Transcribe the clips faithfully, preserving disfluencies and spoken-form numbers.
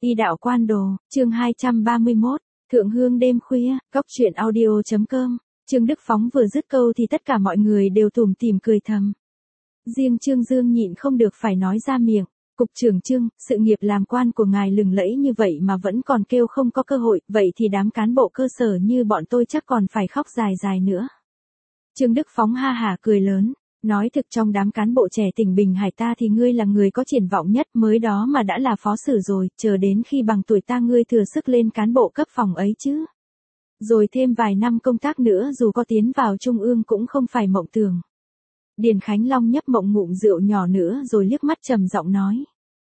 Y đạo quan đồ, chương hai trăm ba mươi mốt, Thượng Hương đêm khuya, góc truyện audio chấm com. Trương Đức Phóng vừa dứt câu thì tất cả mọi người đều tủm tỉm cười thầm. Riêng Trương Dương nhịn không được phải nói ra miệng, cục trưởng Trương, sự nghiệp làm quan của ngài lừng lẫy như vậy mà vẫn còn kêu không có cơ hội, vậy thì đám cán bộ cơ sở như bọn tôi chắc còn phải khóc dài dài nữa. Trương Đức Phóng ha hả cười lớn. Nói thực trong đám cán bộ trẻ tỉnh Bình Hải ta thì ngươi là người có triển vọng nhất, mới đó mà đã là phó sử rồi, chờ đến khi bằng tuổi ta ngươi thừa sức lên cán bộ cấp phòng ấy chứ. Rồi thêm vài năm công tác nữa dù có tiến vào trung ương cũng không phải mộng tưởng. Điền Khánh Long nhấp mộng ngụm rượu nhỏ nữa rồi liếc mắt trầm giọng nói.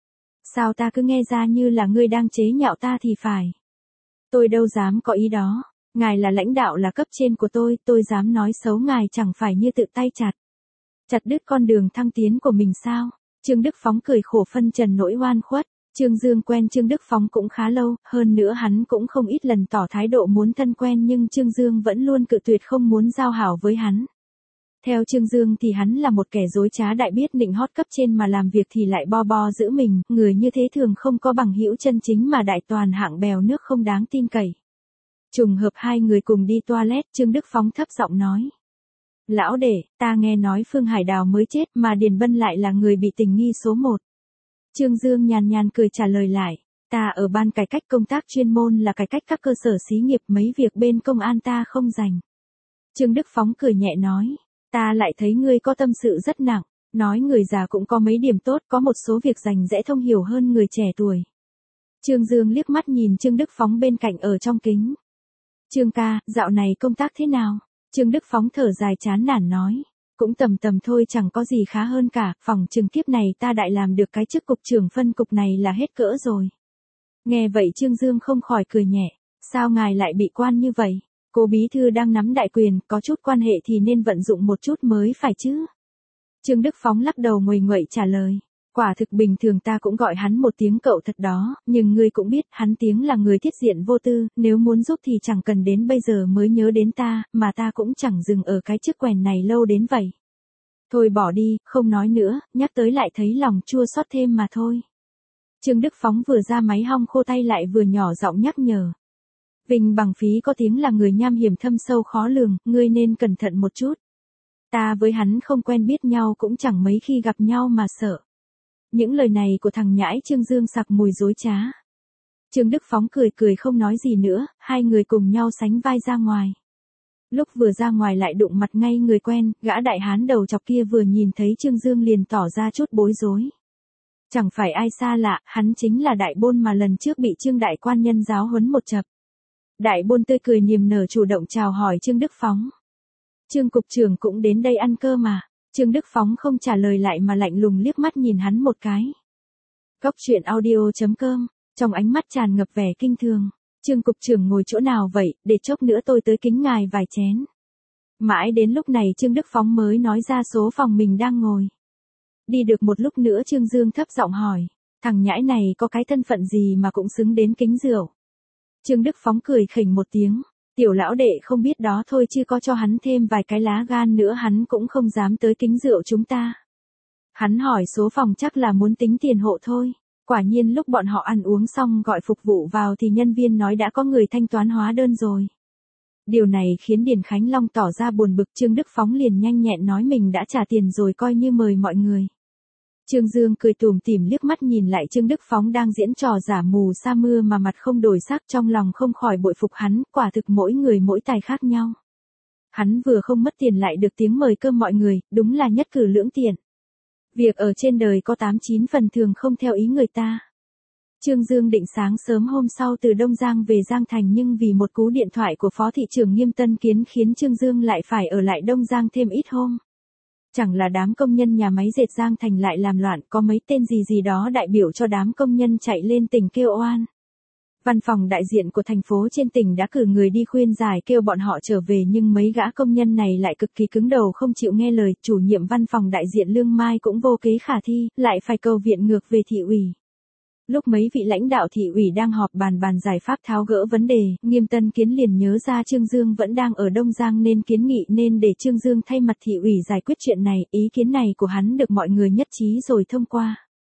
Sao ta cứ nghe ra như là ngươi đang chế nhạo ta thì phải. Tôi đâu dám có ý đó, ngài là lãnh đạo là cấp trên của tôi, tôi dám nói xấu ngài chẳng phải như tự tay chặt. Chặt đứt con đường thăng tiến của mình sao? Trương Đức Phóng cười khổ phân trần nỗi oan khuất. Trương Dương quen Trương Đức Phóng cũng khá lâu, hơn nữa hắn cũng không ít lần tỏ thái độ muốn thân quen nhưng Trương Dương vẫn luôn cự tuyệt không muốn giao hảo với hắn. Theo Trương Dương thì hắn là một kẻ dối trá đại biết nịnh hót cấp trên mà làm việc thì lại bo bo giữ mình, người như thế thường không có bằng hữu chân chính mà đại toàn hạng bèo nước không đáng tin cậy. Trùng hợp hai người cùng đi toilet, Trương Đức Phóng thấp giọng nói. Lão đệ, ta nghe nói Phương Hải Đào mới chết mà Điền Bân lại là người bị tình nghi số một. Trương Dương nhàn nhàn cười trả lời lại, ta ở ban cải cách công tác chuyên môn là cải cách các cơ sở xí nghiệp, mấy việc bên công an ta không rành. Trương Đức Phóng cười nhẹ nói, ta lại thấy ngươi có tâm sự rất nặng, nói người già cũng có mấy điểm tốt, có một số việc rành rẽ thông hiểu hơn người trẻ tuổi. Trương Dương liếc mắt nhìn Trương Đức Phóng bên cạnh ở trong kính. Trương ca, dạo này công tác thế nào? Trương Đức Phóng thở dài chán nản nói, cũng tầm tầm thôi chẳng có gì khá hơn cả, phòng trừng kiếp này ta đại làm được cái chức cục trưởng phân cục này là hết cỡ rồi. Nghe vậy Trương Dương không khỏi cười nhẹ, sao ngài lại bị quan như vậy? Cố bí thư đang nắm đại quyền, có chút quan hệ thì nên vận dụng một chút mới phải chứ. Trương Đức Phóng lắc đầu nguầy nguậy trả lời. Quả thực bình thường ta cũng gọi hắn một tiếng cậu thật đó, nhưng ngươi cũng biết hắn tiếng là người thiết diện vô tư, nếu muốn giúp thì chẳng cần đến bây giờ mới nhớ đến ta, mà ta cũng chẳng dừng ở cái chức quèn này lâu đến vậy. Thôi bỏ đi, không nói nữa, nhắc tới lại thấy lòng chua xót thêm mà thôi. Trương Đức Phóng vừa ra máy hong khô tay lại vừa nhỏ giọng nhắc nhở. Vinh bằng phí có tiếng là người nham hiểm thâm sâu khó lường, ngươi nên cẩn thận một chút. Ta với hắn không quen biết nhau cũng chẳng mấy khi gặp nhau mà sợ. Những lời này của thằng nhãi Trương Dương sặc mùi dối trá. Trương Đức Phóng cười cười không nói gì nữa, hai người cùng nhau sánh vai ra ngoài. Lúc vừa ra ngoài lại đụng mặt ngay người quen, gã đại hán đầu chọc kia vừa nhìn thấy Trương Dương liền tỏ ra chút bối rối. Chẳng phải ai xa lạ, hắn chính là Đại Bôn mà lần trước bị Trương đại quan nhân giáo huấn một chập. Đại Bôn tươi cười niềm nở chủ động chào hỏi Trương Đức Phóng. Trương cục trưởng cũng đến đây ăn cơm mà. Trương Đức Phóng không trả lời lại mà lạnh lùng liếc mắt nhìn hắn một cái. Góc truyện audio chấm com, trong ánh mắt tràn ngập vẻ kinh thường. Trương cục trưởng ngồi chỗ nào vậy, để chốc nữa tôi tới kính ngài vài chén. Mãi đến lúc này Trương Đức Phóng mới nói ra số phòng mình đang ngồi. Đi được một lúc nữa Trương Dương thấp giọng hỏi, thằng nhãi này có cái thân phận gì mà cũng xứng đến kính rượu. Trương Đức Phóng cười khỉnh một tiếng. Tiểu lão đệ không biết đó thôi chứ có cho hắn thêm vài cái lá gan nữa hắn cũng không dám tới kính rượu chúng ta. Hắn hỏi số phòng chắc là muốn tính tiền hộ thôi. Quả nhiên lúc bọn họ ăn uống xong gọi phục vụ vào thì nhân viên nói đã có người thanh toán hóa đơn rồi. Điều này khiến Điền Khánh Long tỏ ra buồn bực, Trương Đức Phóng liền nhanh nhẹn nói mình đã trả tiền rồi coi như mời mọi người. Trương Dương cười tủm tỉm liếc mắt nhìn lại Trương Đức Phóng đang diễn trò giả mù sa mưa mà mặt không đổi sắc, trong lòng không khỏi bội phục hắn, quả thực mỗi người mỗi tài khác nhau. Hắn vừa không mất tiền lại được tiếng mời cơm mọi người, đúng là nhất cử lưỡng tiện. Việc ở trên đời có tám chín phần thường không theo ý người ta. Trương Dương định sáng sớm hôm sau từ Đông Giang về Giang Thành nhưng vì một cú điện thoại của Phó thị trưởng Nghiêm Tân Kiến khiến Trương Dương lại phải ở lại Đông Giang thêm ít hôm. Chẳng là đám công nhân nhà máy dệt Giang Thành lại làm loạn, có mấy tên gì gì đó đại biểu cho đám công nhân chạy lên tỉnh kêu oan. Văn phòng đại diện của thành phố trên tỉnh đã cử người đi khuyên giải kêu bọn họ trở về nhưng mấy gã công nhân này lại cực kỳ cứng đầu không chịu nghe lời, chủ nhiệm văn phòng đại diện Lương Mai cũng vô kế khả thi, lại phải cầu viện ngược về thị ủy. Lúc mấy vị lãnh đạo thị ủy đang họp bàn bàn giải pháp tháo gỡ vấn đề, Nghiêm Tân Kiến liền nhớ ra Trương Dương vẫn đang ở Đông Giang nên kiến nghị nên để Trương Dương thay mặt thị ủy giải quyết chuyện này, ý kiến này của hắn được mọi người nhất trí rồi thông qua.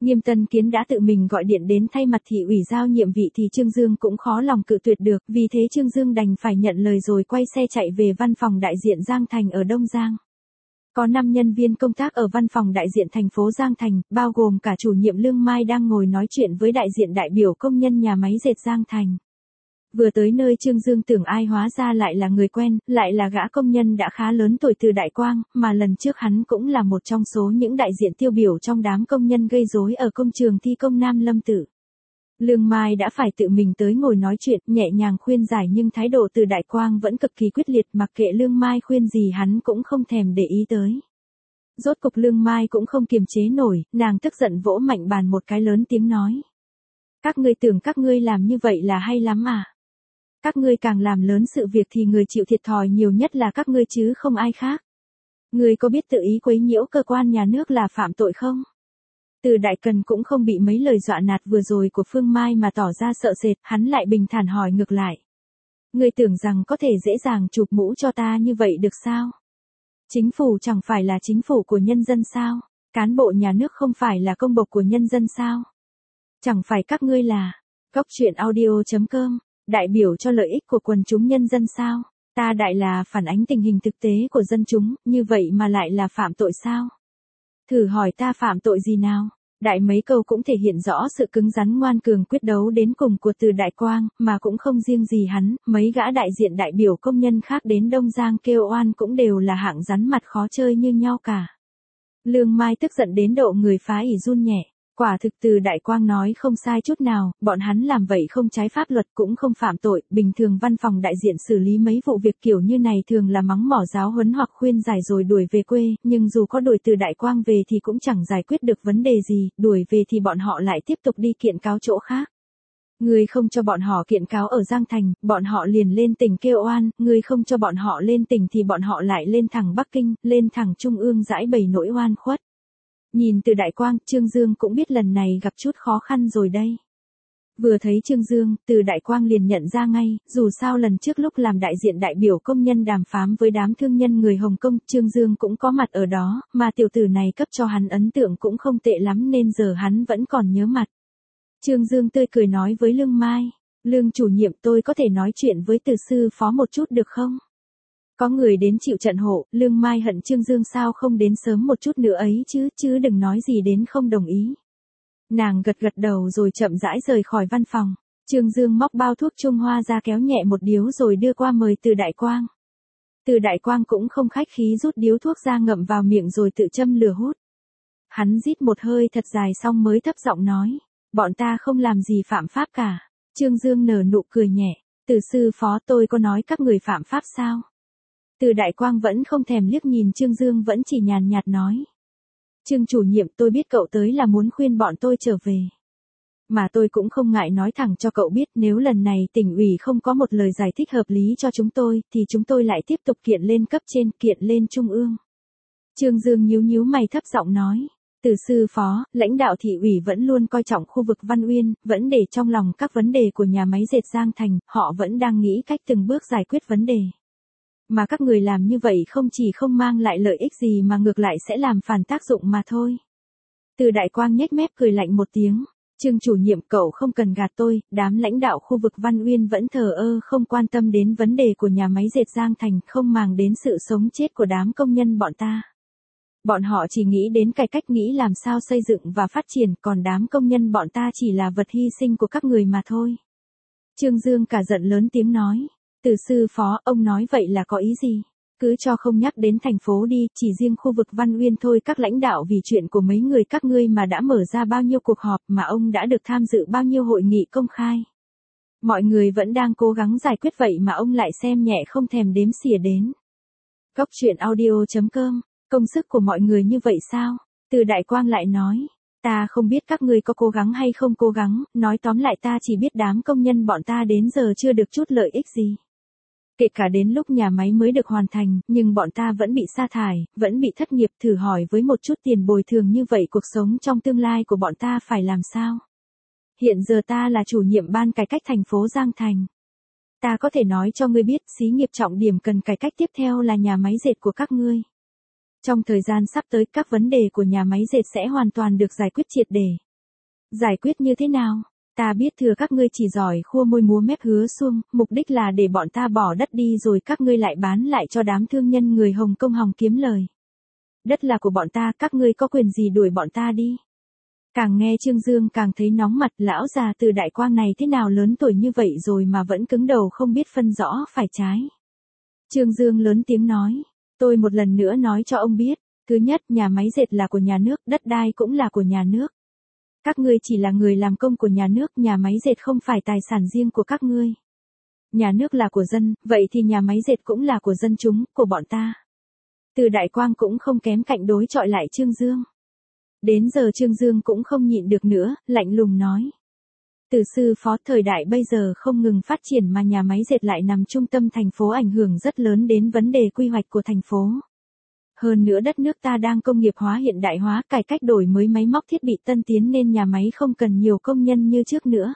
Nghiêm Tân Kiến đã tự mình gọi điện đến thay mặt thị ủy giao nhiệm vị thì Trương Dương cũng khó lòng cự tuyệt được, vì thế Trương Dương đành phải nhận lời rồi quay xe chạy về văn phòng đại diện Giang Thành ở Đông Giang. Có năm nhân viên công tác ở văn phòng đại diện thành phố Giang Thành, bao gồm cả chủ nhiệm Lương Mai đang ngồi nói chuyện với đại diện đại biểu công nhân nhà máy dệt Giang Thành. Vừa tới nơi Trương Dương tưởng ai hóa ra lại là người quen, lại là gã công nhân đã khá lớn tuổi Từ Đại Quang, mà lần trước hắn cũng là một trong số những đại diện tiêu biểu trong đám công nhân gây rối ở công trường thi công Nam Lâm Tử. Lương Mai đã phải tự mình tới ngồi nói chuyện, nhẹ nhàng khuyên giải nhưng thái độ Từ Đại Quang vẫn cực kỳ quyết liệt, mặc kệ Lương Mai khuyên gì hắn cũng không thèm để ý tới. Rốt cục Lương Mai cũng không kiềm chế nổi, nàng tức giận vỗ mạnh bàn một cái lớn tiếng nói. Các ngươi tưởng các ngươi làm như vậy là hay lắm à? Các ngươi càng làm lớn sự việc thì người chịu thiệt thòi nhiều nhất là các ngươi chứ không ai khác. Ngươi có biết tự ý quấy nhiễu cơ quan nhà nước là phạm tội không? Từ Đại Cần cũng không bị mấy lời dọa nạt vừa rồi của Phương Mai mà tỏ ra sợ sệt, hắn lại bình thản hỏi ngược lại. Ngươi tưởng rằng có thể dễ dàng chụp mũ cho ta như vậy được sao? Chính phủ chẳng phải là chính phủ của nhân dân sao? Cán bộ nhà nước không phải là công bộc của nhân dân sao? Chẳng phải các ngươi là Cóc Truyện Audio chấm com, đại biểu cho lợi ích của quần chúng nhân dân sao? Ta đại là phản ánh tình hình thực tế của dân chúng, như vậy mà lại là phạm tội sao? Thử hỏi ta phạm tội gì nào? Đại mấy câu cũng thể hiện rõ sự cứng rắn ngoan cường quyết đấu đến cùng của Từ Đại Quang, mà cũng không riêng gì hắn, mấy gã đại diện đại biểu công nhân khác đến Đông Giang kêu oan cũng đều là hạng rắn mặt khó chơi như nhau cả. Lương Mai tức giận đến độ người phá ỉ run nhẹ. Quả thực Từ Đại Quang nói không sai chút nào, bọn hắn làm vậy không trái pháp luật cũng không phạm tội, bình thường văn phòng đại diện xử lý mấy vụ việc kiểu như này thường là mắng mỏ giáo huấn hoặc khuyên giải rồi đuổi về quê, nhưng dù có đuổi Từ Đại Quang về thì cũng chẳng giải quyết được vấn đề gì, đuổi về thì bọn họ lại tiếp tục đi kiện cáo chỗ khác. Người không cho bọn họ kiện cáo ở Giang Thành, bọn họ liền lên tỉnh kêu oan, người không cho bọn họ lên tỉnh thì bọn họ lại lên thẳng Bắc Kinh, lên thẳng Trung ương giải bày nỗi oan khuất. Nhìn Từ Đại Quang, Trương Dương cũng biết lần này gặp chút khó khăn rồi đây. Vừa thấy Trương Dương, Từ Đại Quang liền nhận ra ngay, dù sao lần trước lúc làm đại diện đại biểu công nhân đàm phán với đám thương nhân người Hồng Kông, Trương Dương cũng có mặt ở đó, mà tiểu tử này cấp cho hắn ấn tượng cũng không tệ lắm nên giờ hắn vẫn còn nhớ mặt. Trương Dương tươi cười nói với Lương Mai, Lương chủ nhiệm tôi có thể nói chuyện với Từ sư phó một chút được không? Có người đến chịu trận hộ, Lương Mai hận Trương Dương sao không đến sớm một chút nữa ấy chứ, chứ đừng nói gì đến không đồng ý. Nàng gật gật đầu rồi chậm rãi rời khỏi văn phòng. Trương Dương móc bao thuốc Trung Hoa ra kéo nhẹ một điếu rồi đưa qua mời Từ Đại Quang. Từ Đại Quang cũng không khách khí rút điếu thuốc ra ngậm vào miệng rồi tự châm lửa hút. Hắn rít một hơi thật dài xong mới thấp giọng nói, bọn ta không làm gì phạm pháp cả. Trương Dương nở nụ cười nhẹ, Từ sư phó tôi có nói các người phạm pháp sao? Từ Đại Quang vẫn không thèm liếc nhìn Trương Dương vẫn chỉ nhàn nhạt nói. Trương chủ nhiệm tôi biết cậu tới là muốn khuyên bọn tôi trở về. Mà tôi cũng không ngại nói thẳng cho cậu biết nếu lần này tỉnh ủy không có một lời giải thích hợp lý cho chúng tôi thì chúng tôi lại tiếp tục kiện lên cấp trên kiện lên trung ương. Trương Dương nhíu nhíu mày thấp giọng nói. Từ sư phó, lãnh đạo thị ủy vẫn luôn coi trọng khu vực Văn Uyên, vẫn để trong lòng các vấn đề của nhà máy dệt Giang Thành, họ vẫn đang nghĩ cách từng bước giải quyết vấn đề. Mà các người làm như vậy không chỉ không mang lại lợi ích gì mà ngược lại sẽ làm phản tác dụng mà thôi. Từ Đại Quang nhếch mép cười lạnh một tiếng. Trương chủ nhiệm cậu không cần gạt tôi, đám lãnh đạo khu vực Văn Uyên vẫn thờ ơ không quan tâm đến vấn đề của nhà máy dệt Giang Thành, không màng đến sự sống chết của đám công nhân bọn ta. Bọn họ chỉ nghĩ đến cải cách nghĩ làm sao xây dựng và phát triển, còn đám công nhân bọn ta chỉ là vật hy sinh của các người mà thôi. Trương Dương cả giận lớn tiếng nói. Từ sư phó, ông nói vậy là có ý gì? Cứ cho không nhắc đến thành phố đi, chỉ riêng khu vực Văn Uyên thôi các lãnh đạo vì chuyện của mấy người các ngươi mà đã mở ra bao nhiêu cuộc họp mà ông đã được tham dự bao nhiêu hội nghị công khai. Mọi người vẫn đang cố gắng giải quyết vậy mà ông lại xem nhẹ không thèm đếm xỉa đến. Cóc Truyện Audio chấm com, công sức của mọi người như vậy sao? Từ Đại Quang lại nói. Ta không biết các ngươi có cố gắng hay không cố gắng, nói tóm lại ta chỉ biết đám công nhân bọn ta đến giờ chưa được chút lợi ích gì. Kể cả đến lúc nhà máy mới được hoàn thành, nhưng bọn ta vẫn bị sa thải, vẫn bị thất nghiệp, thử hỏi với một chút tiền bồi thường như vậy cuộc sống trong tương lai của bọn ta phải làm sao? Hiện giờ ta là chủ nhiệm ban cải cách thành phố Giang Thành. Ta có thể nói cho ngươi biết, xí nghiệp trọng điểm cần cải cách tiếp theo là nhà máy dệt của các ngươi. Trong thời gian sắp tới, các vấn đề của nhà máy dệt sẽ hoàn toàn được giải quyết triệt để. Giải quyết như thế nào? Ta biết thừa các ngươi chỉ giỏi khua môi múa mép hứa suông, mục đích là để bọn ta bỏ đất đi rồi các ngươi lại bán lại cho đám thương nhân người Hồng Kông hòng kiếm lời. Đất là của bọn ta, các ngươi có quyền gì đuổi bọn ta đi? Càng nghe Trương Dương càng thấy nóng mặt, lão già Từ Đại Quang này thế nào lớn tuổi như vậy rồi mà vẫn cứng đầu không biết phân rõ phải trái. Trương Dương lớn tiếng nói, tôi một lần nữa nói cho ông biết, thứ nhất, nhà máy dệt là của nhà nước, đất đai cũng là của nhà nước. Các ngươi chỉ là người làm công của nhà nước, nhà máy dệt không phải tài sản riêng của các ngươi. Nhà nước là của dân, vậy thì nhà máy dệt cũng là của dân chúng, của bọn ta. Từ Đại Quang cũng không kém cạnh đối chọi lại Trương Dương. Đến giờ Trương Dương cũng không nhịn được nữa, lạnh lùng nói. Từ sư phó, thời đại bây giờ không ngừng phát triển mà nhà máy dệt lại nằm trung tâm thành phố ảnh hưởng rất lớn đến vấn đề quy hoạch của thành phố. Hơn nữa đất nước ta đang công nghiệp hóa hiện đại hóa, cải cách đổi mới máy móc thiết bị tân tiến nên nhà máy không cần nhiều công nhân như trước nữa.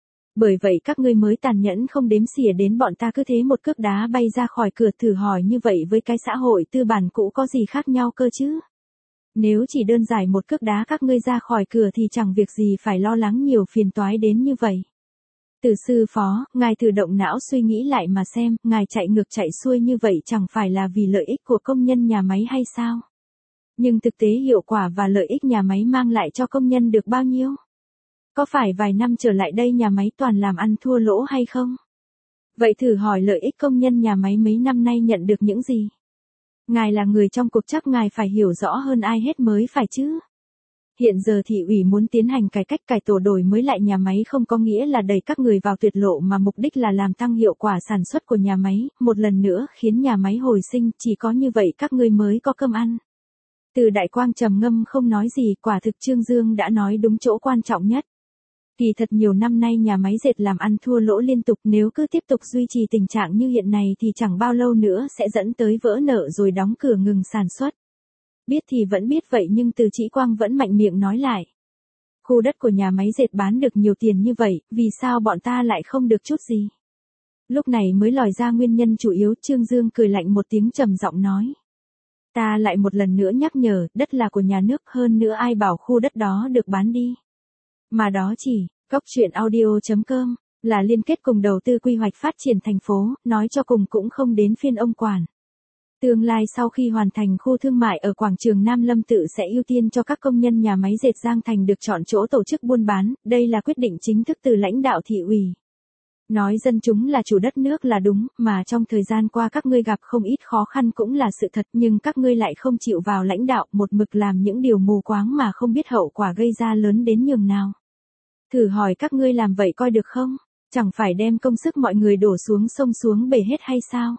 Bởi vậy các ngươi mới tàn nhẫn không đếm xỉa đến bọn ta, cứ thế một cước đá bay ra khỏi cửa, thử hỏi như vậy với cái xã hội tư bản cũ có gì khác nhau cơ chứ? Nếu chỉ đơn giản một cước đá các ngươi ra khỏi cửa thì chẳng việc gì phải lo lắng nhiều phiền toái đến như vậy. Từ sư phó, ngài thử động não suy nghĩ lại mà xem, ngài chạy ngược chạy xuôi như vậy chẳng phải là vì lợi ích của công nhân nhà máy hay sao? Nhưng thực tế hiệu quả và lợi ích nhà máy mang lại cho công nhân được bao nhiêu? Có phải vài năm trở lại đây nhà máy toàn làm ăn thua lỗ hay không? Vậy thử hỏi lợi ích công nhân nhà máy mấy năm nay nhận được những gì? Ngài là người trong cuộc chắc ngài phải hiểu rõ hơn ai hết mới phải chứ. Hiện giờ thị ủy muốn tiến hành cải cách cải tổ đổi mới lại nhà máy không có nghĩa là đẩy các người vào tuyệt lộ mà mục đích là làm tăng hiệu quả sản xuất của nhà máy, một lần nữa khiến nhà máy hồi sinh, chỉ có như vậy các ngươi mới có cơm ăn. Từ Đại Quang trầm ngâm không nói gì, quả thực Trương Dương đã nói đúng chỗ quan trọng nhất. Kỳ thật nhiều năm nay nhà máy dệt làm ăn thua lỗ liên tục, nếu cứ tiếp tục duy trì tình trạng như hiện này thì chẳng bao lâu nữa sẽ dẫn tới vỡ nợ rồi đóng cửa ngừng sản xuất. Biết thì vẫn biết vậy nhưng Từ Chỉ Quang vẫn mạnh miệng nói lại. Khu đất của nhà máy dệt bán được nhiều tiền như vậy, vì sao bọn ta lại không được chút gì? Lúc này mới lòi ra nguyên nhân chủ yếu. Trương Dương cười lạnh một tiếng trầm giọng nói. Ta lại một lần nữa nhắc nhở, đất là của nhà nước, hơn nữa ai bảo khu đất đó được bán đi. Mà đó chỉ, Cóc Truyện Audio chấm com, là liên kết cùng đầu tư quy hoạch phát triển thành phố, nói cho cùng cũng không đến phiên ông quản. Tương lai sau khi hoàn thành khu thương mại ở quảng trường Nam Lâm tự sẽ ưu tiên cho các công nhân nhà máy dệt Giang Thành được chọn chỗ tổ chức buôn bán, đây là quyết định chính thức từ lãnh đạo thị ủy. Nói dân chúng là chủ đất nước là đúng, mà trong thời gian qua các ngươi gặp không ít khó khăn cũng là sự thật, nhưng các ngươi lại không chịu vào lãnh đạo, một mực làm những điều mù quáng mà không biết hậu quả gây ra lớn đến nhường nào. Thử hỏi các ngươi làm vậy coi được không? Chẳng phải đem công sức mọi người đổ xuống sông xuống bể hết hay sao?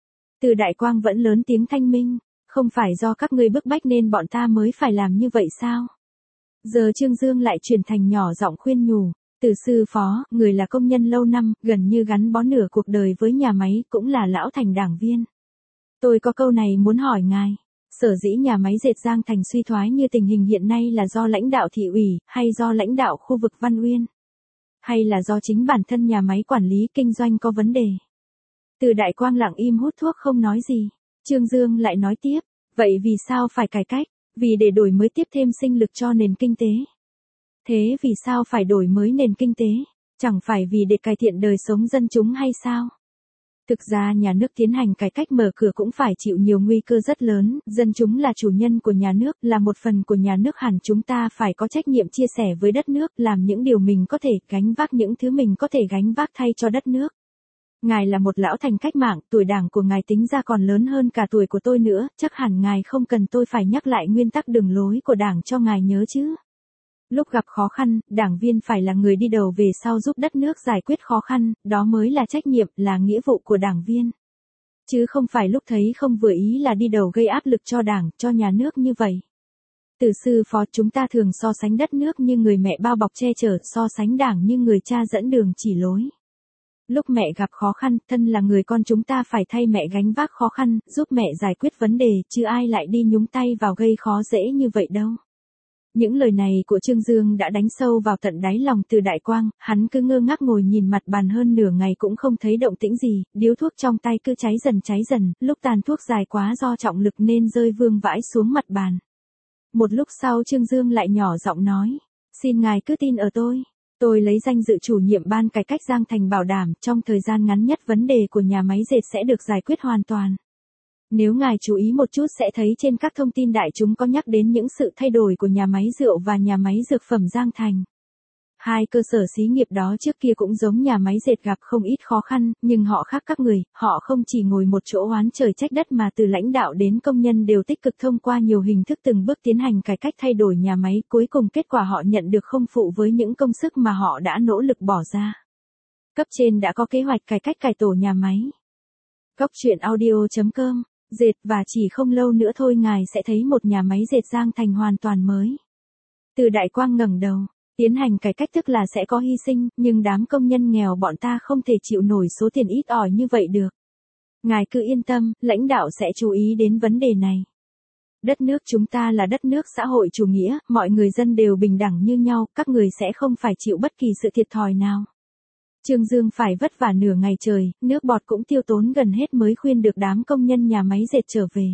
Từ Đại Quang vẫn lớn tiếng thanh minh, không phải do các ngươi bức bách nên bọn ta mới phải làm như vậy sao? Giờ Trương Dương lại chuyển thành nhỏ giọng khuyên nhủ. Từ sư phó, người là công nhân lâu năm, gần như gắn bó nửa cuộc đời với nhà máy, cũng là lão thành đảng viên. Tôi có câu này muốn hỏi ngài. Sở dĩ nhà máy dệt Giang Thành suy thoái như tình hình hiện nay là do lãnh đạo thị ủy, hay do lãnh đạo khu vực Văn Uyên? Hay là do chính bản thân nhà máy quản lý kinh doanh có vấn đề? Từ Đại Quang lặng im hút thuốc không nói gì. Trương Dương lại nói tiếp, vậy vì sao phải cải cách? Vì để đổi mới tiếp thêm sinh lực cho nền kinh tế. Thế vì sao phải đổi mới nền kinh tế? Chẳng phải vì để cải thiện đời sống dân chúng hay sao? Thực ra nhà nước tiến hành cải cách mở cửa cũng phải chịu nhiều nguy cơ rất lớn, dân chúng là chủ nhân của nhà nước, là một phần của nhà nước, hẳn chúng ta phải có trách nhiệm chia sẻ với đất nước, làm những điều mình có thể, gánh vác những thứ mình có thể gánh vác thay cho đất nước. Ngài là một lão thành cách mạng, tuổi đảng của ngài tính ra còn lớn hơn cả tuổi của tôi nữa, chắc hẳn ngài không cần tôi phải nhắc lại nguyên tắc đường lối của đảng cho ngài nhớ chứ. Lúc gặp khó khăn, đảng viên phải là người đi đầu về sau giúp đất nước giải quyết khó khăn, đó mới là trách nhiệm, là nghĩa vụ của đảng viên. Chứ không phải lúc thấy không vừa ý là đi đầu gây áp lực cho đảng, cho nhà nước như vậy. Từ sư phó, chúng ta thường so sánh đất nước như người mẹ bao bọc che chở, so sánh đảng như người cha dẫn đường chỉ lối. Lúc mẹ gặp khó khăn, thân là người con chúng ta phải thay mẹ gánh vác khó khăn, giúp mẹ giải quyết vấn đề, chứ ai lại đi nhúng tay vào gây khó dễ như vậy đâu. Những lời này của Trương Dương đã đánh sâu vào tận đáy lòng Từ Đại Quang, hắn cứ ngơ ngác ngồi nhìn mặt bàn hơn nửa ngày cũng không thấy động tĩnh gì, điếu thuốc trong tay cứ cháy dần cháy dần, lúc tàn thuốc dài quá do trọng lực nên rơi vương vãi xuống mặt bàn. Một lúc sau Trương Dương lại nhỏ giọng nói, Xin ngài cứ tin ở tôi. Tôi lấy danh dự chủ nhiệm ban cải cách Giang Thành bảo đảm trong thời gian ngắn nhất vấn đề của nhà máy dệt sẽ được giải quyết hoàn toàn. Nếu ngài chú ý một chút sẽ thấy trên các thông tin đại chúng có nhắc đến những sự thay đổi của nhà máy rượu và nhà máy dược phẩm Giang Thành. Hai cơ sở xí nghiệp đó trước kia cũng giống nhà máy dệt gặp không ít khó khăn, nhưng họ khác các người, họ không chỉ ngồi một chỗ oán trời trách đất mà từ lãnh đạo đến công nhân đều tích cực thông qua nhiều hình thức từng bước tiến hành cải cách thay đổi nhà máy, cuối cùng kết quả họ nhận được không phụ với những công sức mà họ đã nỗ lực bỏ ra. Cấp trên đã có kế hoạch cải cách cải tổ nhà máy. Cóc truyện audio chấm com, dệt và chỉ không lâu nữa thôi ngài sẽ thấy một nhà máy dệt Giang Thành hoàn toàn mới. Từ đại quang ngẩng đầu. Tiến hành cải cách tức là sẽ có hy sinh, nhưng đám công nhân nghèo bọn ta không thể chịu nổi số tiền ít ỏi như vậy được. Ngài cứ yên tâm, lãnh đạo sẽ chú ý đến vấn đề này. Đất nước chúng ta là đất nước xã hội chủ nghĩa, mọi người dân đều bình đẳng như nhau, các người sẽ không phải chịu bất kỳ sự thiệt thòi nào. Trương Dương phải vất vả nửa ngày trời, nước bọt cũng tiêu tốn gần hết mới khuyên được đám công nhân nhà máy dệt trở về.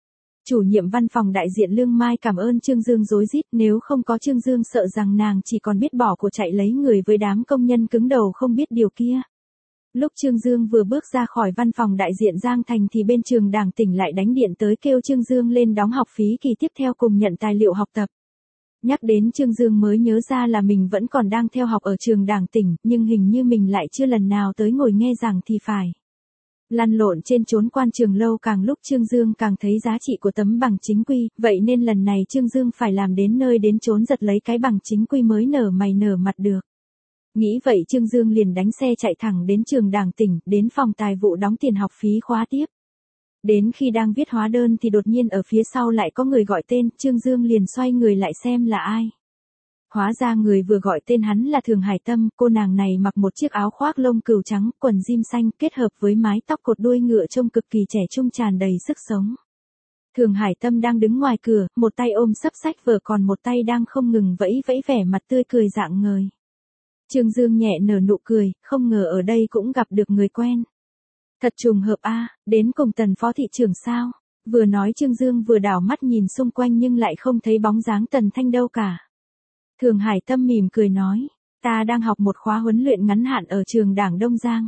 Chủ nhiệm văn phòng đại diện Lương Mai cảm ơn Trương Dương rối rít, nếu không có Trương Dương sợ rằng nàng chỉ còn biết bỏ của chạy lấy người với đám công nhân cứng đầu không biết điều kia. Lúc Trương Dương vừa bước ra khỏi văn phòng đại diện Giang Thành thì bên trường Đảng tỉnh lại đánh điện tới kêu Trương Dương lên đóng học phí kỳ tiếp theo cùng nhận tài liệu học tập. Nhắc đến Trương Dương mới nhớ ra là mình vẫn còn đang theo học ở trường Đảng tỉnh, nhưng hình như mình lại chưa lần nào tới ngồi nghe giảng thì phải. Lăn lộn trên chốn quan trường lâu càng lúc Trương Dương càng thấy giá trị của tấm bằng chính quy, vậy nên lần này Trương Dương phải làm đến nơi đến chốn giật lấy cái bằng chính quy mới nở mày nở mặt được. Nghĩ vậy Trương Dương liền đánh xe chạy thẳng đến trường Đảng tỉnh, đến phòng tài vụ đóng tiền học phí khóa tiếp. Đến khi đang viết hóa đơn thì đột nhiên ở phía sau lại có người gọi tên, Trương Dương liền xoay người lại xem là ai. Hóa ra người vừa gọi tên hắn là Thường Hải Tâm, cô nàng này mặc một chiếc áo khoác lông cừu trắng, quần jean xanh kết hợp với mái tóc cột đuôi ngựa trông cực kỳ trẻ trung tràn đầy sức sống. Thường Hải Tâm đang đứng ngoài cửa, một tay ôm sấp sách vở còn một tay đang không ngừng vẫy vẫy vẻ mặt tươi cười rạng ngời. Trương Dương nhẹ nở nụ cười, không ngờ ở đây cũng gặp được người quen. Thật trùng hợp a, đến cùng Tần phó thị trưởng sao? Vừa nói Trương Dương vừa đảo mắt nhìn xung quanh nhưng lại không thấy bóng dáng Tần Thanh đâu cả. Thường Hải Tâm mỉm cười nói, ta đang học một khóa huấn luyện ngắn hạn ở trường Đảng Đông Giang.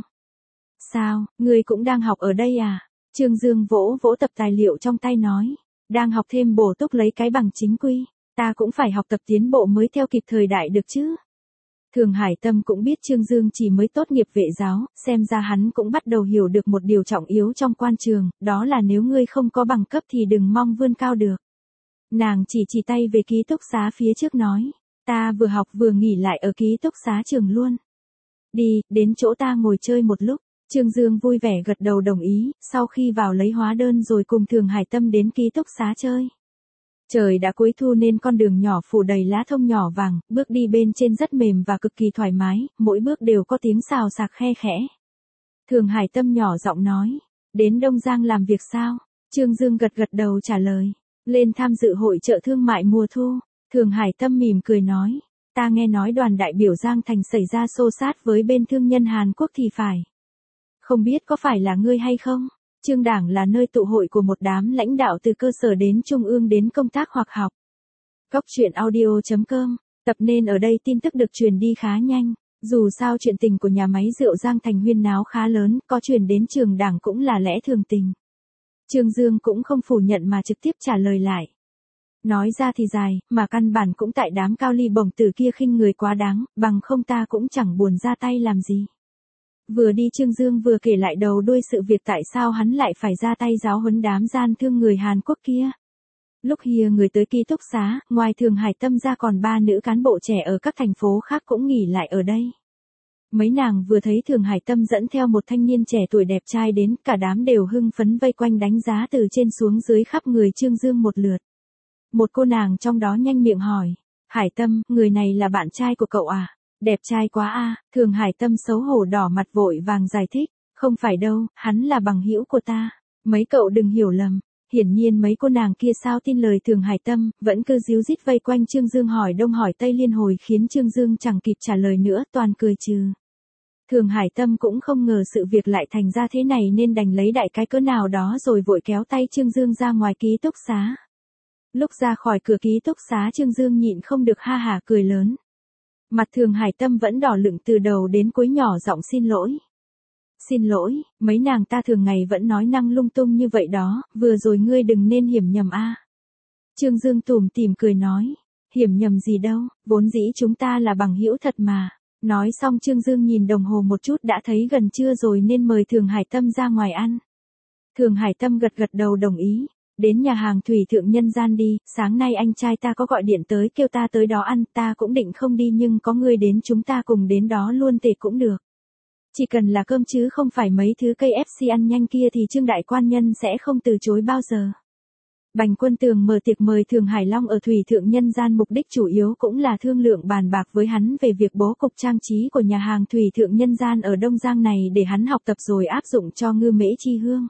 Sao, ngươi cũng đang học ở đây à? Trương Dương vỗ vỗ tập tài liệu trong tay nói, đang học thêm bổ túc lấy cái bằng chính quy, ta cũng phải học tập tiến bộ mới theo kịp thời đại được chứ. Thường Hải Tâm cũng biết Trương Dương chỉ mới tốt nghiệp vệ giáo, xem ra hắn cũng bắt đầu hiểu được một điều trọng yếu trong quan trường, đó là nếu ngươi không có bằng cấp thì đừng mong vươn cao được. Nàng chỉ chỉ tay về ký túc xá phía trước nói, ta vừa học vừa nghỉ lại ở ký túc xá trường luôn. Đi, đến chỗ ta ngồi chơi một lúc. Trương Dương vui vẻ gật đầu đồng ý, sau khi vào lấy hóa đơn rồi cùng Thường Hải Tâm đến ký túc xá chơi. Trời đã cuối thu nên con đường nhỏ phủ đầy lá thông nhỏ vàng, bước đi bên trên rất mềm và cực kỳ thoải mái, mỗi bước đều có tiếng xào xạc khe khẽ. Thường Hải Tâm nhỏ giọng nói, đến Đông Giang làm việc sao? Trương Dương gật gật đầu trả lời, lên tham dự hội chợ thương mại mùa thu. Thường Hải Tâm mỉm cười nói, ta nghe nói đoàn đại biểu Giang Thành xảy ra xô xát với bên thương nhân Hàn Quốc thì phải. Không biết có phải là ngươi hay không? Trương Đảng là nơi tụ hội của một đám lãnh đạo từ cơ sở đến trung ương đến công tác hoặc học. Cóc truyện audio chấm com, tập nên ở đây tin tức được truyền đi khá nhanh. Dù sao chuyện tình của nhà máy rượu Giang Thành huyên náo khá lớn, có truyền đến trường Đảng cũng là lẽ thường tình. Trương Dương cũng không phủ nhận mà trực tiếp trả lời lại. Nói ra thì dài, mà căn bản cũng tại đám cao ly bổng tử kia khinh người quá đáng, bằng không ta cũng chẳng buồn ra tay làm gì. Vừa đi Trương Dương vừa kể lại đầu đuôi sự việc tại sao hắn lại phải ra tay giáo huấn đám gian thương người Hàn Quốc kia. Lúc hìa người tới ký túc xá, ngoài Thường Hải Tâm ra còn ba nữ cán bộ trẻ ở các thành phố khác cũng nghỉ lại ở đây. Mấy nàng vừa thấy Thường Hải Tâm dẫn theo một thanh niên trẻ tuổi đẹp trai đến, cả đám đều hưng phấn vây quanh đánh giá từ trên xuống dưới khắp người Trương Dương một lượt. Một cô nàng trong đó nhanh miệng hỏi, Hải Tâm, người này là bạn trai của cậu à? Đẹp trai quá a. À. Thường Hải Tâm xấu hổ đỏ mặt vội vàng giải thích, không phải đâu, hắn là bằng hữu của ta. Mấy cậu đừng hiểu lầm. Hiển nhiên mấy cô nàng kia sao tin lời Thường Hải Tâm, vẫn cứ díu dít vây quanh Trương Dương hỏi đông hỏi tây liên hồi khiến Trương Dương chẳng kịp trả lời nữa, toàn cười trừ. Thường Hải Tâm cũng không ngờ sự việc lại thành ra thế này nên đành lấy đại cái cỡ nào đó rồi vội kéo tay Trương Dương ra ngoài ký túc xá. Lúc ra khỏi cửa ký túc xá Trương Dương nhịn không được ha hả cười lớn, Mặt Thường Hải Tâm vẫn đỏ lựng từ đầu đến cuối nhỏ giọng xin lỗi. Xin lỗi, mấy nàng ta thường ngày vẫn nói năng lung tung như vậy đó, vừa rồi ngươi đừng nên hiểu nhầm a. Trương Dương tủm tỉm cười nói, hiểu nhầm gì đâu, vốn dĩ chúng ta là bằng hữu thật mà. Nói xong Trương Dương nhìn đồng hồ một chút đã thấy gần trưa rồi nên mời Thường Hải Tâm ra ngoài ăn. Thường Hải Tâm gật gật đầu đồng ý, đến nhà hàng Thủy Thượng Nhân Gian đi, sáng nay anh trai ta có gọi điện tới kêu ta tới đó ăn, ta cũng định không đi nhưng có ngươi đến chúng ta cùng đến đó luôn thì cũng được. Chỉ cần là cơm chứ không phải mấy thứ ca ép xê ăn nhanh kia thì Trương Đại Quan Nhân sẽ không từ chối bao giờ. Bành Quân Tường mở tiệc mời Thường Hải Long ở Thủy Thượng Nhân Gian, mục đích chủ yếu cũng là thương lượng bàn bạc với hắn về việc bố cục trang trí của nhà hàng Thủy Thượng Nhân Gian ở Đông Giang này để hắn học tập rồi áp dụng cho Ngư Mễ Chi Hương.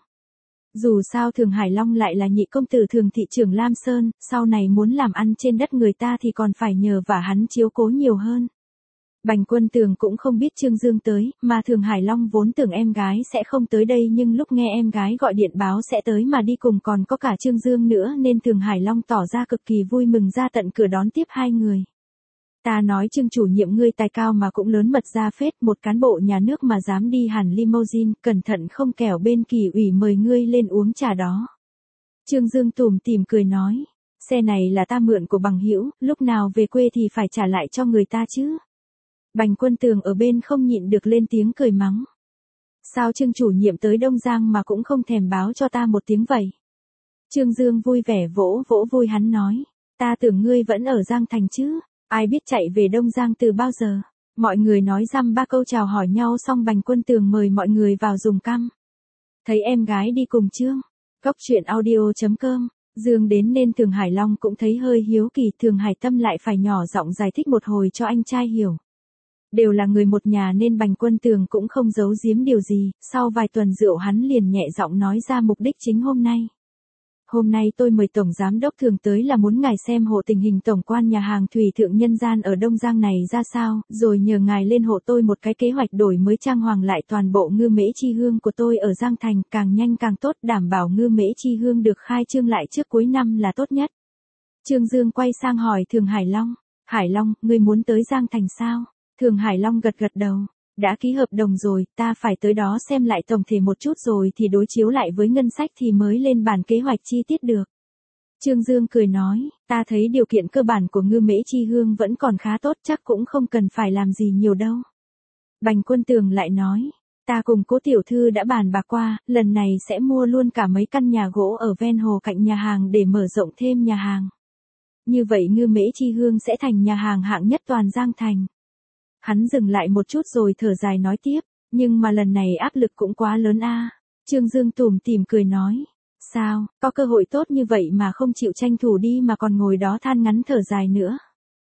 Dù sao Thường Hải Long lại là nhị công tử Thường thị trưởng Lam Sơn, sau này muốn làm ăn trên đất người ta thì còn phải nhờ vả hắn chiếu cố nhiều hơn. Bành Quân Tường cũng không biết Trương Dương tới, mà Thường Hải Long vốn tưởng em gái sẽ không tới đây nhưng lúc nghe em gái gọi điện báo sẽ tới mà đi cùng còn có cả Trương Dương nữa nên Thường Hải Long tỏ ra cực kỳ vui mừng ra tận cửa đón tiếp hai người. Ta nói Trương chủ nhiệm ngươi tài cao mà cũng lớn mật ra phết, một cán bộ nhà nước mà dám đi hẳn limousine, cẩn thận không kẻo bên Kỳ ủy mời ngươi lên uống trà đó. Trương Dương tủm tỉm cười nói, xe này là ta mượn của bằng hữu, lúc nào về quê thì phải trả lại cho người ta chứ. Bành Quân Tường ở bên không nhịn được lên tiếng cười mắng. Sao Trương chủ nhiệm tới Đông Giang mà cũng không thèm báo cho ta một tiếng vậy? Trương Dương vui vẻ vỗ vỗ vui hắn nói, ta tưởng ngươi vẫn ở Giang Thành chứ, ai biết chạy về Đông Giang từ bao giờ. Mọi người nói dăm ba câu chào hỏi nhau xong Bành Quân Tường mời mọi người vào dùng căm. Thấy em gái đi cùng Trương. Góc truyện audio chấm com. Dương đến nên Thường Hải Long cũng thấy hơi hiếu kỳ, Thường Hải Tâm lại phải nhỏ giọng giải thích một hồi cho anh trai hiểu. Đều là người một nhà nên Bành Quân Tường cũng không giấu giếm điều gì, sau vài tuần rượu hắn liền nhẹ giọng nói ra mục đích chính hôm nay. Hôm nay tôi mời Tổng Giám Đốc Thường tới là muốn ngài xem hộ tình hình tổng quan nhà hàng Thủy Thượng Nhân Gian ở Đông Giang này ra sao, rồi nhờ ngài lên hộ tôi một cái kế hoạch đổi mới trang hoàng lại toàn bộ Ngư Mễ Chi Hương của tôi ở Giang Thành, càng nhanh càng tốt, đảm bảo Ngư Mễ Chi Hương được khai trương lại trước cuối năm là tốt nhất. Trương Dương quay sang hỏi Thường Hải Long, Hải Long, ngươi muốn tới Giang Thành sao? Thường Hải Long gật gật đầu, đã ký hợp đồng rồi, ta phải tới đó xem lại tổng thể một chút rồi thì đối chiếu lại với ngân sách thì mới lên bản kế hoạch chi tiết được. Trương Dương cười nói, ta thấy điều kiện cơ bản của Ngư Mễ Chi Hương vẫn còn khá tốt, chắc cũng không cần phải làm gì nhiều đâu. Bành Quân Tường lại nói, ta cùng Cố tiểu thư đã bàn bạc qua, lần này sẽ mua luôn cả mấy căn nhà gỗ ở ven hồ cạnh nhà hàng để mở rộng thêm nhà hàng. Như vậy Ngư Mễ Chi Hương sẽ thành nhà hàng hạng nhất toàn Giang Thành. Hắn dừng lại một chút rồi thở dài nói tiếp, nhưng mà lần này áp lực cũng quá lớn a. Trương Dương tủm tỉm cười nói, sao, có cơ hội tốt như vậy mà không chịu tranh thủ đi mà còn ngồi đó than ngắn thở dài nữa.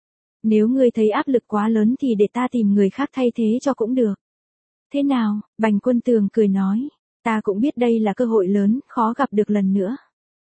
Nếu ngươi thấy áp lực quá lớn thì để ta tìm người khác thay thế cho cũng được. Thế nào? Bành Quân Tường cười nói, ta cũng biết đây là cơ hội lớn, khó gặp được lần nữa.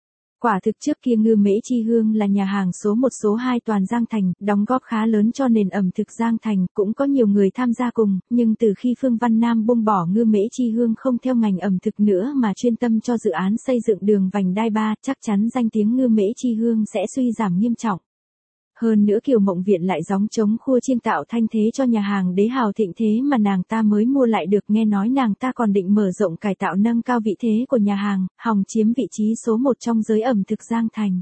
Quả thực trước kia Ngư Mễ Chi Hương là nhà hàng số một số hai toàn Giang Thành, đóng góp khá lớn cho nền ẩm thực Giang Thành, cũng có nhiều người tham gia cùng, nhưng từ khi Phương Văn Nam buông bỏ Ngư Mễ Chi Hương không theo ngành ẩm thực nữa mà chuyên tâm cho dự án xây dựng đường vành đai ba, chắc chắn danh tiếng Ngư Mễ Chi Hương sẽ suy giảm nghiêm trọng. Hơn nữa Kiều Mộng Viện lại gióng trống khua chiêng tạo thanh thế cho nhà hàng Đế Hào thịnh thế mà nàng ta mới mua lại được, nghe nói nàng ta còn định mở rộng cải tạo nâng cao vị thế của nhà hàng, hòng chiếm vị trí số một trong giới ẩm thực Giang Thành.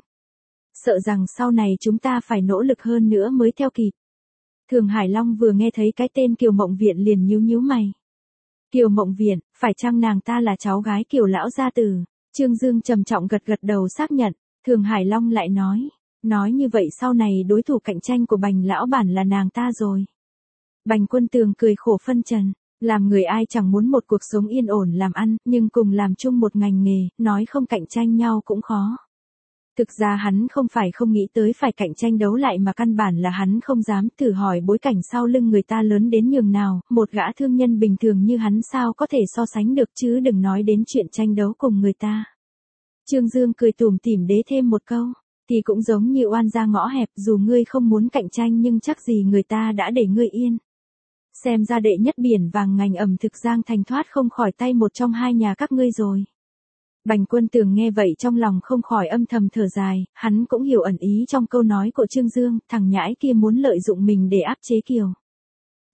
Sợ rằng sau này chúng ta phải nỗ lực hơn nữa mới theo kịp. Thường Hải Long vừa nghe thấy cái tên Kiều Mộng Viện liền nhíu nhíu mày. Kiều Mộng Viện, phải chăng nàng ta là cháu gái Kiều lão gia tử? Trương Dương trầm trọng gật gật đầu xác nhận. Thường Hải Long lại nói, nói như vậy sau này đối thủ cạnh tranh của Bành lão bản là nàng ta rồi. Bành Quân Tường cười khổ phân trần, làm người ai chẳng muốn một cuộc sống yên ổn làm ăn, nhưng cùng làm chung một ngành nghề, nói không cạnh tranh nhau cũng khó. Thực ra hắn không phải không nghĩ tới phải cạnh tranh đấu lại mà căn bản là hắn không dám. Thử hỏi bối cảnh sau lưng người ta lớn đến nhường nào, một gã thương nhân bình thường như hắn sao có thể so sánh được chứ đừng nói đến chuyện tranh đấu cùng người ta. Trương Dương cười tủm tỉm đế thêm một câu, thì cũng giống như oan ra ngõ hẹp, dù ngươi không muốn cạnh tranh nhưng chắc gì người ta đã để ngươi yên. Xem ra đệ nhất biển vàng ngành ẩm thực Giang Thành thoát không khỏi tay một trong hai nhà các ngươi rồi. Bành Quân Tường nghe vậy trong lòng không khỏi âm thầm thở dài, hắn cũng hiểu ẩn ý trong câu nói của Trương Dương, thằng nhãi kia muốn lợi dụng mình để áp chế Kiều.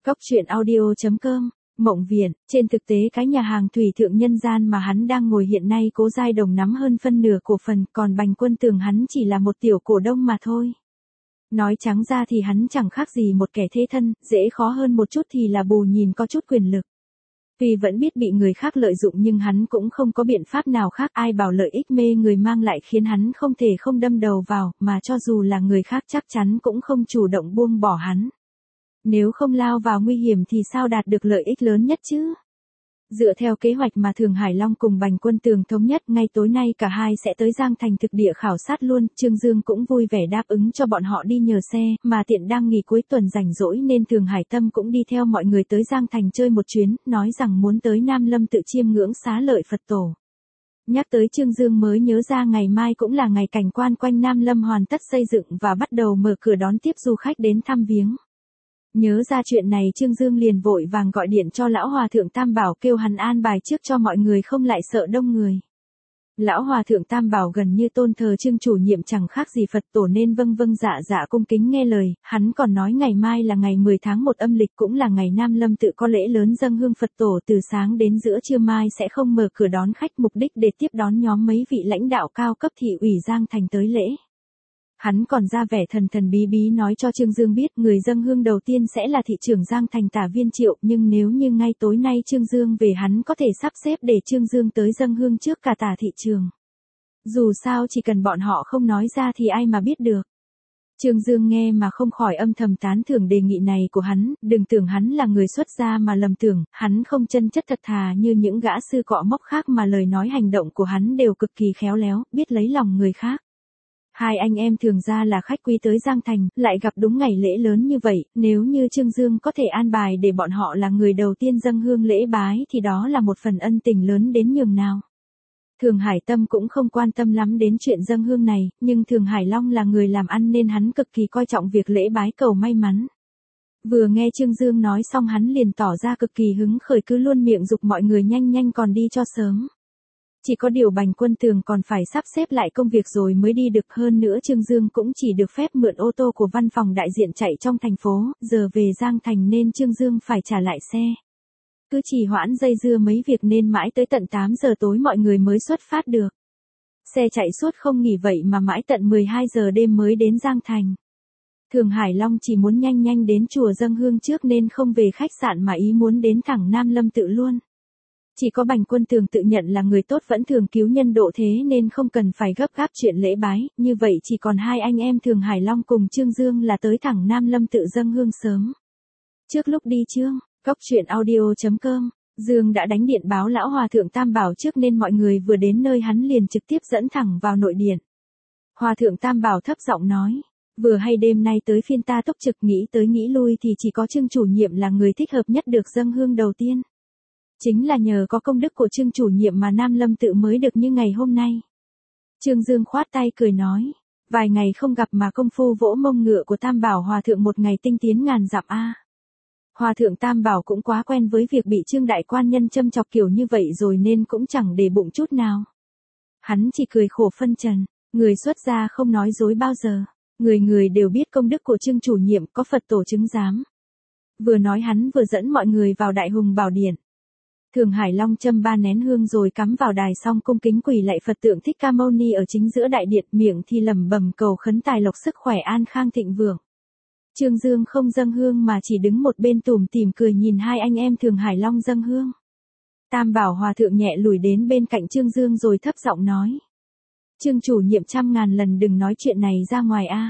Cóc truyện audio chấm com. Mộng Viện, trên thực tế cái nhà hàng thủy thượng nhân gian mà hắn đang ngồi hiện nay Cố Giai Đồng nắm hơn phân nửa cổ phần, còn Bành Quân Tường hắn chỉ là một tiểu cổ đông mà thôi. Nói trắng ra thì hắn chẳng khác gì một kẻ thế thân, dễ khó hơn một chút thì là bù nhìn có chút quyền lực. Tuy vẫn biết bị người khác lợi dụng nhưng hắn cũng không có biện pháp nào khác, ai bảo lợi ích mê người mang lại khiến hắn không thể không đâm đầu vào, mà cho dù là người khác chắc chắn cũng không chủ động buông bỏ hắn. Nếu không lao vào nguy hiểm thì sao đạt được lợi ích lớn nhất chứ? Dựa theo kế hoạch mà Thường Hải Long cùng Bành Quân Tường thống nhất, ngay tối nay cả hai sẽ tới Giang Thành thực địa khảo sát luôn. Trương Dương cũng vui vẻ đáp ứng cho bọn họ đi nhờ xe, mà tiện đang nghỉ cuối tuần rảnh rỗi nên Thường Hải Tâm cũng đi theo mọi người tới Giang Thành chơi một chuyến, nói rằng muốn tới Nam Lâm tự chiêm ngưỡng xá lợi Phật tổ. Nhắc tới Trương Dương mới nhớ ra ngày mai cũng là ngày cảnh quan quanh Nam Lâm hoàn tất xây dựng và bắt đầu mở cửa đón tiếp du khách đến thăm viếng. Nhớ ra chuyện này Trương Dương liền vội vàng gọi điện cho lão hòa thượng Tam Bảo kêu hắn an bài trước cho mọi người không lại sợ đông người. Lão hòa thượng Tam Bảo gần như tôn thờ Trương chủ nhiệm chẳng khác gì Phật tổ nên vâng vâng dạ dạ cung kính nghe lời, hắn còn nói ngày mai là ngày mười tháng một âm lịch cũng là ngày Nam Lâm tự có lễ lớn dâng hương Phật tổ, từ sáng đến giữa trưa mai sẽ không mở cửa đón khách, mục đích để tiếp đón nhóm mấy vị lãnh đạo cao cấp thị ủy Giang Thành tới lễ. Hắn còn ra vẻ thần thần bí bí nói cho Trương Dương biết người dâng hương đầu tiên sẽ là thị trưởng Giang Thành Tả Viên Triệu, nhưng nếu như ngay tối nay Trương Dương về hắn có thể sắp xếp để Trương Dương tới dâng hương trước cả Tả thị trường. Dù sao chỉ cần bọn họ không nói ra thì ai mà biết được. Trương Dương nghe mà không khỏi âm thầm tán thưởng đề nghị này của hắn, đừng tưởng hắn là người xuất gia mà lầm tưởng, hắn không chân chất thật thà như những gã sư cọ móc khác mà lời nói hành động của hắn đều cực kỳ khéo léo, biết lấy lòng người khác. Hai anh em Thường ra là khách quý tới Giang Thành, lại gặp đúng ngày lễ lớn như vậy, nếu như Trương Dương có thể an bài để bọn họ là người đầu tiên dâng hương lễ bái thì đó là một phần ân tình lớn đến nhường nào. Thường Hải Tâm cũng không quan tâm lắm đến chuyện dâng hương này, nhưng Thường Hải Long là người làm ăn nên hắn cực kỳ coi trọng việc lễ bái cầu may mắn. Vừa nghe Trương Dương nói xong hắn liền tỏ ra cực kỳ hứng khởi, cứ luôn miệng giục mọi người nhanh nhanh còn đi cho sớm. Chỉ có điều Bành Quân Tường còn phải sắp xếp lại công việc rồi mới đi được, hơn nữa Trương Dương cũng chỉ được phép mượn ô tô của văn phòng đại diện chạy trong thành phố, giờ về Giang Thành nên Trương Dương phải trả lại xe. Cứ trì hoãn dây dưa mấy việc nên mãi tới tận tám giờ tối mọi người mới xuất phát được. Xe chạy suốt không nghỉ vậy mà mãi tận mười hai giờ đêm mới đến Giang Thành. Thường Hải Long chỉ muốn nhanh nhanh đến chùa dâng hương trước nên không về khách sạn mà ý muốn đến thẳng Nam Lâm tự luôn. Chỉ có Bành Quân Tường tự nhận là người tốt vẫn thường cứu nhân độ thế nên không cần phải gấp gáp chuyện lễ bái, như vậy chỉ còn hai anh em Thường Hải Long cùng Trương Dương là tới thẳng Nam Lâm tự dâng hương sớm. Trước lúc đi Trương, Cóc truyện audio chấm com, Dương đã đánh điện báo lão hòa thượng Tam Bảo trước nên mọi người vừa đến nơi hắn liền trực tiếp dẫn thẳng vào nội điện. Hòa thượng Tam Bảo thấp giọng nói, vừa hay đêm nay tới phiên ta túc trực, nghĩ tới nghĩ lui thì chỉ có Trương chủ nhiệm là người thích hợp nhất được dâng hương đầu tiên. Chính là nhờ có công đức của Trương chủ nhiệm mà Nam Lâm tự mới được như ngày hôm nay. Trương Dương khoát tay cười nói, vài ngày không gặp mà công phu vỗ mông ngựa của Tam Bảo hòa thượng một ngày tinh tiến ngàn dặm a. À. Hòa thượng Tam Bảo cũng quá quen với việc bị Trương đại quan nhân châm chọc kiểu như vậy rồi nên cũng chẳng để bụng chút nào. Hắn chỉ cười khổ phân trần, người xuất gia không nói dối bao giờ, người người đều biết công đức của Trương chủ nhiệm, có Phật tổ chứng giám. Vừa nói hắn vừa dẫn mọi người vào Đại Hùng Bảo Điện. Thường Hải Long châm ba nén hương rồi cắm vào đài xong cung kính quỳ lạy Phật tượng Thích Ca Mâu Ni ở chính giữa đại điện, miệng thì lẩm bẩm cầu khấn tài lộc sức khỏe an khang thịnh vượng. Trương Dương không dâng hương mà chỉ đứng một bên tủm tỉm cười nhìn hai anh em Thường Hải Long dâng hương. Tam Bảo hòa thượng nhẹ lùi đến bên cạnh Trương Dương rồi thấp giọng nói, Trương chủ nhiệm trăm ngàn lần đừng nói chuyện này ra ngoài a.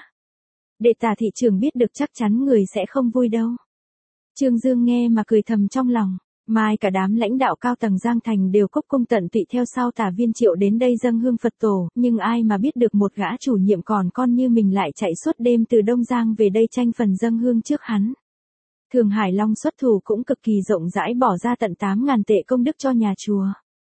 Để Tả thị trường biết được chắc chắn người sẽ không vui đâu. Trương Dương nghe mà cười thầm trong lòng. Mai cả đám lãnh đạo cao tầng Giang Thành đều cúc cung tận tụy theo sau Tả Viên Triệu đến đây dâng hương Phật tổ, nhưng ai mà biết được một gã chủ nhiệm còn con như mình lại chạy suốt đêm từ Đông Giang về đây tranh phần dâng hương trước hắn. Thường Hải Long xuất thủ cũng cực kỳ rộng rãi, bỏ ra tận tám ngàn tệ công đức cho nhà chùa.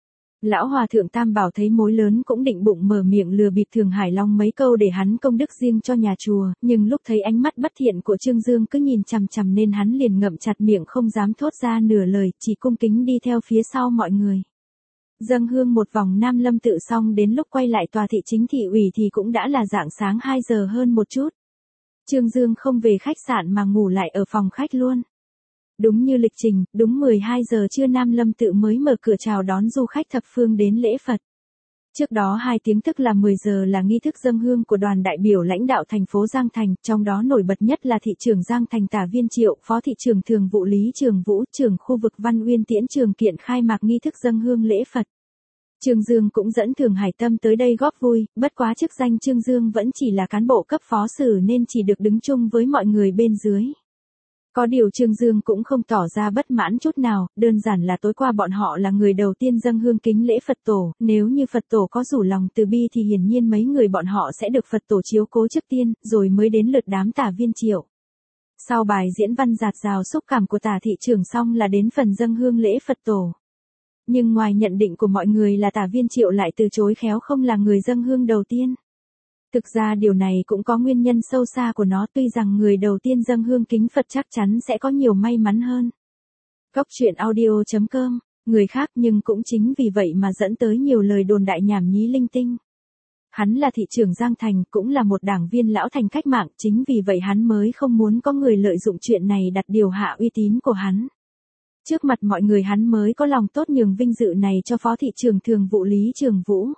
Lão hòa thượng Tam Bảo thấy mối lớn cũng định bụng mở miệng lừa bịp Thường Hải Long mấy câu để hắn công đức riêng cho nhà chùa, nhưng lúc thấy ánh mắt bất thiện của Trương Dương cứ nhìn chằm chằm nên hắn liền ngậm chặt miệng không dám thốt ra nửa lời, chỉ cung kính đi theo phía sau mọi người. Dâng hương một vòng Nam Lâm tự xong, đến lúc quay lại tòa thị chính thị ủy thì cũng đã là rạng sáng hai giờ hơn một chút. Trương Dương không về khách sạn mà ngủ lại ở phòng khách luôn. Đúng như lịch trình, đúng mười hai giờ trưa Nam Lâm Tự mới mở cửa chào đón du khách thập phương đến lễ Phật. Trước đó hai tiếng tức là mười giờ là nghi thức dâng hương của đoàn đại biểu lãnh đạo thành phố Giang Thành, trong đó nổi bật nhất là thị trưởng Giang Thành Tả Viên Triệu, phó thị trưởng thường vụ Lý Trường Vũ, trưởng khu vực Văn Uyên Tiễn Trường Kiện khai mạc nghi thức dâng hương lễ Phật. Trương Dương cũng dẫn Thường Hải Tâm tới đây góp vui, bất quá chức danh Trương Dương vẫn chỉ là cán bộ cấp phó sử nên chỉ được đứng chung với mọi người bên dưới. Có điều Trương Dương cũng không tỏ ra bất mãn chút nào, đơn giản là tối qua bọn họ là người đầu tiên dâng hương kính lễ Phật tổ, nếu như Phật tổ có rủ lòng từ bi thì hiển nhiên mấy người bọn họ sẽ được Phật tổ chiếu cố trước tiên, rồi mới đến lượt đám Tả Viên Triệu. Sau bài diễn văn dạt dào xúc cảm của Tả thị trưởng xong là đến phần dâng hương lễ Phật tổ. Nhưng ngoài nhận định của mọi người là Tả Viên Triệu lại từ chối khéo không là người dâng hương đầu tiên. Thực ra điều này cũng có nguyên nhân sâu xa của nó, tuy rằng người đầu tiên dâng hương kính Phật chắc chắn sẽ có nhiều may mắn hơn. Góc truyện audio chấm com, người khác nhưng cũng chính vì vậy mà dẫn tới nhiều lời đồn đại nhảm nhí linh tinh. Hắn là thị trưởng Giang Thành, cũng là một đảng viên lão thành cách mạng, chính vì vậy hắn mới không muốn có người lợi dụng chuyện này đặt điều hạ uy tín của hắn. Trước mặt mọi người hắn mới có lòng tốt nhường vinh dự này cho phó thị trưởng thường vụ Lý Trường Vũ.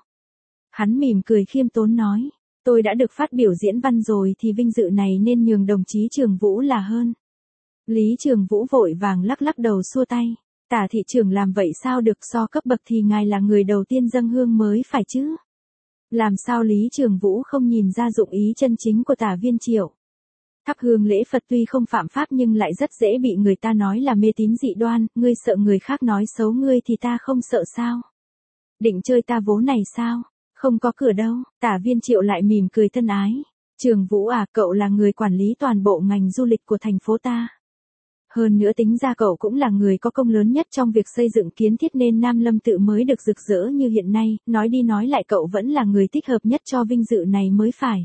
Hắn mỉm cười khiêm tốn nói. Tôi đã được phát biểu diễn văn rồi thì vinh dự này nên nhường đồng chí Trường Vũ là hơn. Lý Trường Vũ vội vàng lắc lắc đầu xua tay. Tả thị trưởng làm vậy sao được, so cấp bậc thì ngài là người đầu tiên dâng hương mới phải chứ. Làm sao Lý Trường Vũ không nhìn ra dụng ý chân chính của Tả Viên Triệu. Thắp hương lễ Phật tuy không phạm pháp nhưng lại rất dễ bị người ta nói là mê tín dị đoan, ngươi sợ người khác nói xấu ngươi thì ta không sợ sao. Định chơi ta vố này sao? Không có cửa đâu, Tả Viên Triệu lại mỉm cười thân ái. Trường Vũ à, cậu là người quản lý toàn bộ ngành du lịch của thành phố ta. Hơn nữa tính ra cậu cũng là người có công lớn nhất trong việc xây dựng kiến thiết nên Nam Lâm Tự mới được rực rỡ như hiện nay, nói đi nói lại cậu vẫn là người thích hợp nhất cho vinh dự này mới phải.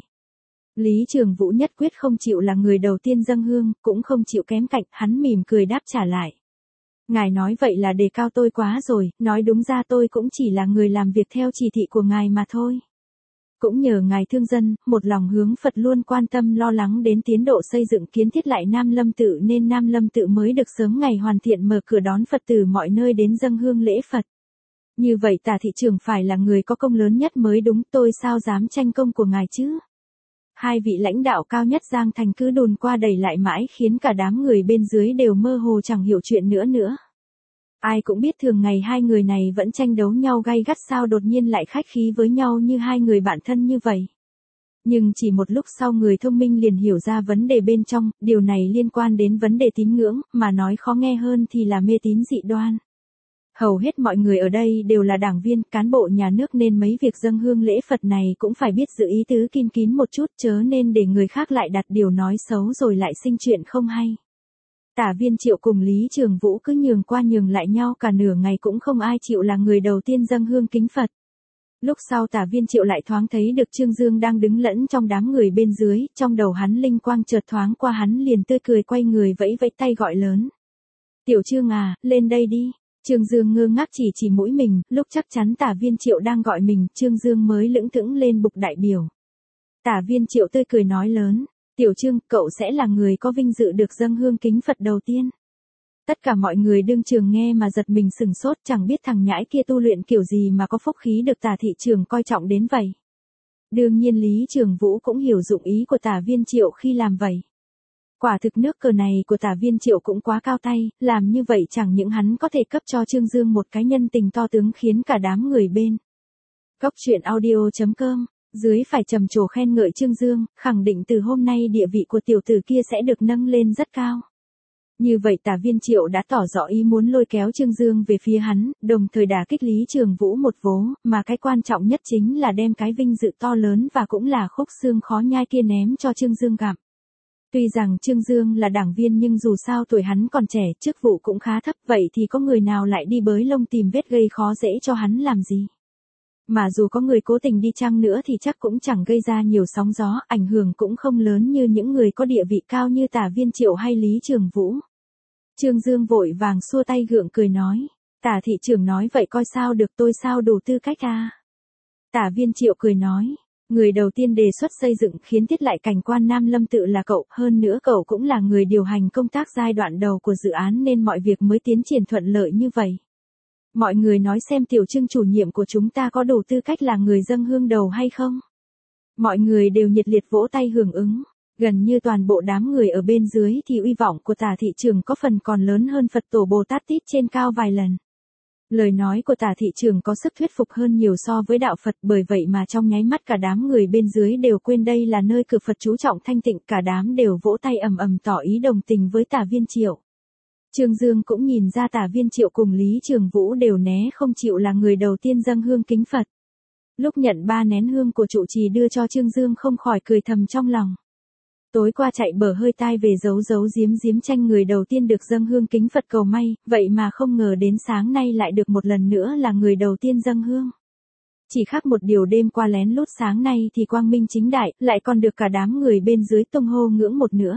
Lý Trường Vũ nhất quyết không chịu là người đầu tiên dâng hương, cũng không chịu kém cạnh, hắn mỉm cười đáp trả lại. Ngài nói vậy là đề cao tôi quá rồi, nói đúng ra tôi cũng chỉ là người làm việc theo chỉ thị của ngài mà thôi. Cũng nhờ ngài thương dân, một lòng hướng Phật luôn quan tâm lo lắng đến tiến độ xây dựng kiến thiết lại Nam Lâm Tự nên Nam Lâm Tự mới được sớm ngày hoàn thiện mở cửa đón Phật từ mọi nơi đến dâng hương lễ Phật. Như vậy Tả thị trưởng phải là người có công lớn nhất mới đúng, tôi sao dám tranh công của ngài chứ. Hai vị lãnh đạo cao nhất Giang Thành cứ đồn qua đẩy lại mãi khiến cả đám người bên dưới đều mơ hồ chẳng hiểu chuyện nữa nữa. Ai cũng biết thường ngày hai người này vẫn tranh đấu nhau gay gắt sao đột nhiên lại khách khí với nhau như hai người bạn thân như vậy. Nhưng chỉ một lúc sau người thông minh liền hiểu ra vấn đề bên trong, điều này liên quan đến vấn đề tín ngưỡng, mà nói khó nghe hơn thì là mê tín dị đoan. Hầu hết mọi người ở đây đều là đảng viên, cán bộ nhà nước nên mấy việc dâng hương lễ Phật này cũng phải biết giữ ý tứ kín kín một chút chớ nên để người khác lại đặt điều nói xấu rồi lại sinh chuyện không hay. Tả Viên Triệu cùng Lý Trường Vũ cứ nhường qua nhường lại nhau cả nửa ngày cũng không ai chịu là người đầu tiên dâng hương kính Phật. Lúc sau Tả Viên Triệu lại thoáng thấy được Trương Dương đang đứng lẫn trong đám người bên dưới, trong đầu hắn linh quang chợt thoáng qua hắn liền tươi cười quay người vẫy vẫy tay gọi lớn. Tiểu Trương à, lên đây đi. Trương Dương ngơ ngác chỉ chỉ mũi mình, lúc chắc chắn Tả Viên Triệu đang gọi mình, Trương Dương mới lững thững lên bục đại biểu. Tả Viên Triệu tươi cười nói lớn, Tiểu Trương, cậu sẽ là người có vinh dự được dâng hương kính Phật đầu tiên. Tất cả mọi người đương trường nghe mà giật mình sừng sốt, chẳng biết thằng nhãi kia tu luyện kiểu gì mà có phúc khí được Tả thị trưởng coi trọng đến vậy. Đương nhiên Lý Trường Vũ cũng hiểu dụng ý của Tả Viên Triệu khi làm vậy. Quả thực nước cờ này của Tả Viên Triệu cũng quá cao tay, làm như vậy chẳng những hắn có thể cấp cho Trương Dương một cái nhân tình to tướng khiến cả đám người bên. Góc truyện audio chấm com, dưới phải trầm trồ khen ngợi Trương Dương, khẳng định từ hôm nay địa vị của tiểu tử kia sẽ được nâng lên rất cao. Như vậy Tả Viên Triệu đã tỏ rõ ý muốn lôi kéo Trương Dương về phía hắn, đồng thời đả kích Lý Trường Vũ một vố, mà cái quan trọng nhất chính là đem cái vinh dự to lớn và cũng là khúc xương khó nhai kia ném cho Trương Dương gặm. Tuy rằng Trương Dương là đảng viên nhưng dù sao tuổi hắn còn trẻ, chức vụ cũng khá thấp, vậy thì có người nào lại đi bới lông tìm vết gây khó dễ cho hắn làm gì. Mà dù có người cố tình đi chăng nữa thì chắc cũng chẳng gây ra nhiều sóng gió, ảnh hưởng cũng không lớn như những người có địa vị cao như Tả Viên Triệu hay Lý Trường Vũ. Trương Dương vội vàng xua tay gượng cười nói, Tả thị trưởng nói vậy coi sao được, tôi sao đủ tư cách à. Tả Viên Triệu cười nói, Người đầu tiên đề xuất xây dựng khiến Tiết Lại Cảnh quan Nam Lâm tự là cậu, hơn nữa cậu cũng là người điều hành công tác giai đoạn đầu của dự án nên mọi việc mới tiến triển thuận lợi như vậy. Mọi người nói xem Tiểu Trương chủ nhiệm của chúng ta có đủ tư cách là người dâng hương đầu hay không? Mọi người đều nhiệt liệt vỗ tay hưởng ứng. Gần như toàn bộ đám người ở bên dưới thì uy vọng của Tả thị trưởng có phần còn lớn hơn Phật tổ Bồ Tát Tít trên cao vài lần. Lời nói của Tả thị trưởng có sức thuyết phục hơn nhiều so với đạo Phật, bởi vậy mà trong nháy mắt cả đám người bên dưới đều quên đây là nơi cửa Phật chú trọng thanh tịnh, cả đám đều vỗ tay ầm ầm tỏ ý đồng tình với Tả Viên Triệu. Trương Dương cũng nhìn ra Tả Viên Triệu cùng Lý Trường Vũ đều né không chịu là người đầu tiên dâng hương kính Phật. Lúc nhận ba nén hương của trụ trì đưa cho Trương Dương không khỏi cười thầm trong lòng. Tối qua chạy bở hơi tai về giấu giấu giếm giếm tranh người đầu tiên được dâng hương kính Phật cầu may, vậy mà không ngờ đến sáng nay lại được một lần nữa là người đầu tiên dâng hương. Chỉ khác một điều đêm qua lén lút sáng nay thì quang minh chính đại, lại còn được cả đám người bên dưới tung hô ngưỡng một nữa.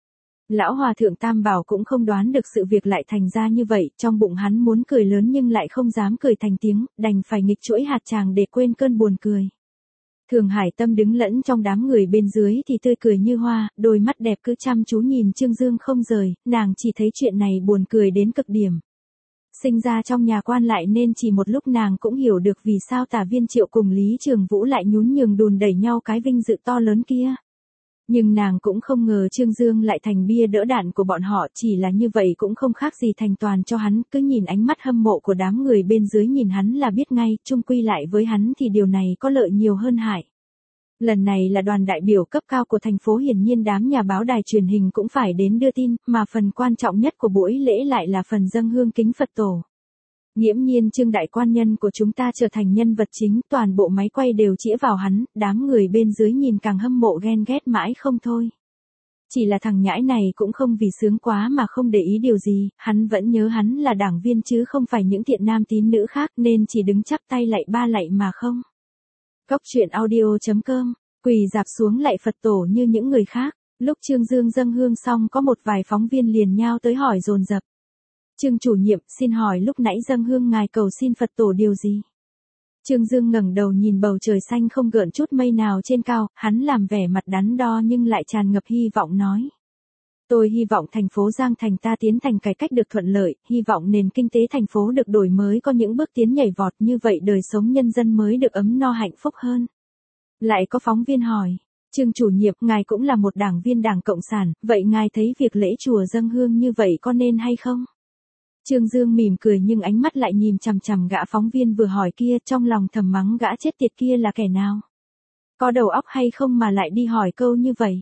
Lão Hòa Thượng Tam Bảo cũng không đoán được sự việc lại thành ra như vậy, trong bụng hắn muốn cười lớn nhưng lại không dám cười thành tiếng, đành phải nghịch chuỗi hạt tràng để quên cơn buồn cười. Thường Hải Tâm đứng lẫn trong đám người bên dưới thì tươi cười như hoa, đôi mắt đẹp cứ chăm chú nhìn Trương Dương không rời, nàng chỉ thấy chuyện này buồn cười đến cực điểm. Sinh ra trong nhà quan lại nên chỉ một lúc nàng cũng hiểu được vì sao Tả Viên Triệu cùng Lý Trường Vũ lại nhún nhường đùn đẩy nhau cái vinh dự to lớn kia. Nhưng nàng cũng không ngờ Trương Dương lại thành bia đỡ đạn của bọn họ, chỉ là như vậy cũng không khác gì thành toàn cho hắn, cứ nhìn ánh mắt hâm mộ của đám người bên dưới nhìn hắn là biết ngay, chung quy lại với hắn thì điều này có lợi nhiều hơn hại. Lần này là đoàn đại biểu cấp cao của thành phố, hiển nhiên đám nhà báo đài truyền hình cũng phải đến đưa tin, mà phần quan trọng nhất của buổi lễ lại là phần dâng hương kính Phật tổ. Nghiễm nhiên Trương đại quan nhân của chúng ta trở thành nhân vật chính, toàn bộ máy quay đều chĩa vào hắn, đám người bên dưới nhìn càng hâm mộ ghen ghét mãi không thôi. Chỉ là thằng nhãi này cũng không vì sướng quá mà không để ý điều gì, hắn vẫn nhớ hắn là đảng viên chứ không phải những thiện nam tín nữ khác nên chỉ đứng chắp tay lạy ba lạy mà không. Cóc truyện audio chấm com, quỳ dạp xuống lạy Phật tổ như những người khác. Lúc Trương Dương dâng hương xong có một vài phóng viên liền nhao tới hỏi dồn dập. Trương chủ nhiệm, xin hỏi lúc nãy dâng hương ngài cầu xin Phật tổ điều gì? Trương Dương ngẩng đầu nhìn bầu trời xanh không gợn chút mây nào trên cao, hắn làm vẻ mặt đắn đo nhưng lại tràn ngập hy vọng nói. Tôi hy vọng thành phố Giang Thành ta tiến thành cải cách được thuận lợi, hy vọng nền kinh tế thành phố được đổi mới có những bước tiến nhảy vọt, như vậy đời sống nhân dân mới được ấm no hạnh phúc hơn. Lại có phóng viên hỏi, Trương chủ nhiệm, ngài cũng là một đảng viên Đảng Cộng sản, vậy ngài thấy việc lễ chùa dâng hương như vậy có nên hay không? Trương Dương mỉm cười nhưng ánh mắt lại nhìn chằm chằm gã phóng viên vừa hỏi kia, trong lòng thầm mắng gã chết tiệt kia là kẻ nào? Có đầu óc hay không mà lại đi hỏi câu như vậy?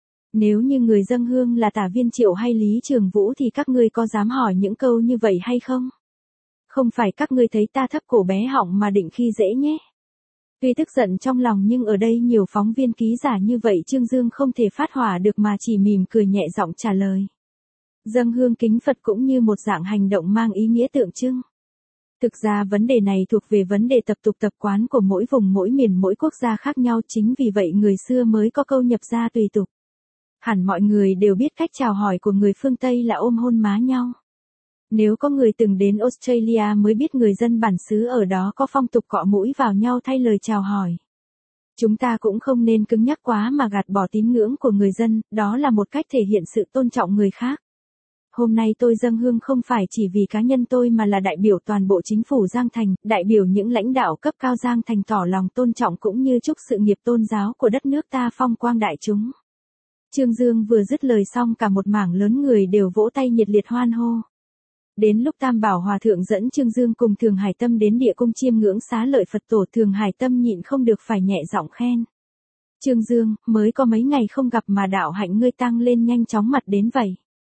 Nếu như người dâng hương là Tả Viên Triệu hay Lý Trường Vũ thì các ngươi có dám hỏi những câu như vậy hay không? Không phải các ngươi thấy ta thấp cổ bé họng mà định khi dễ nhé. Tuy tức giận trong lòng nhưng ở đây nhiều phóng viên ký giả như vậy Trương Dương không thể phát hỏa được mà chỉ mỉm cười nhẹ giọng trả lời. Dâng hương kính Phật cũng như một dạng hành động mang ý nghĩa tượng trưng. Thực ra vấn đề này thuộc về vấn đề tập tục tập quán của mỗi vùng mỗi miền mỗi quốc gia khác nhau, chính vì vậy người xưa mới có câu nhập gia tùy tục. Hẳn mọi người đều biết cách chào hỏi của người phương Tây là ôm hôn má nhau. Nếu có người từng đến Australia mới biết người dân bản xứ ở đó có phong tục cọ mũi vào nhau thay lời chào hỏi. Chúng ta cũng không nên cứng nhắc quá mà gạt bỏ tín ngưỡng của người dân, đó là một cách thể hiện sự tôn trọng người khác. Hôm nay tôi dâng hương không phải chỉ vì cá nhân tôi mà là đại biểu toàn bộ chính phủ Giang Thành, đại biểu những lãnh đạo cấp cao Giang Thành tỏ lòng tôn trọng cũng như chúc sự nghiệp tôn giáo của đất nước ta phong quang đại chúng. Trương Dương vừa dứt lời xong cả một mảng lớn người đều vỗ tay nhiệt liệt hoan hô. Đến lúc Tam Bảo Hòa Thượng dẫn Trương Dương cùng Thường Hải Tâm đến địa cung chiêm ngưỡng xá lợi Phật tổ, Thường Hải Tâm nhịn không được phải nhẹ giọng khen. Trương Dương, mới có mấy ngày không gặp mà đạo hạnh ngươi tăng lên nhanh chóng mặt đến vậy.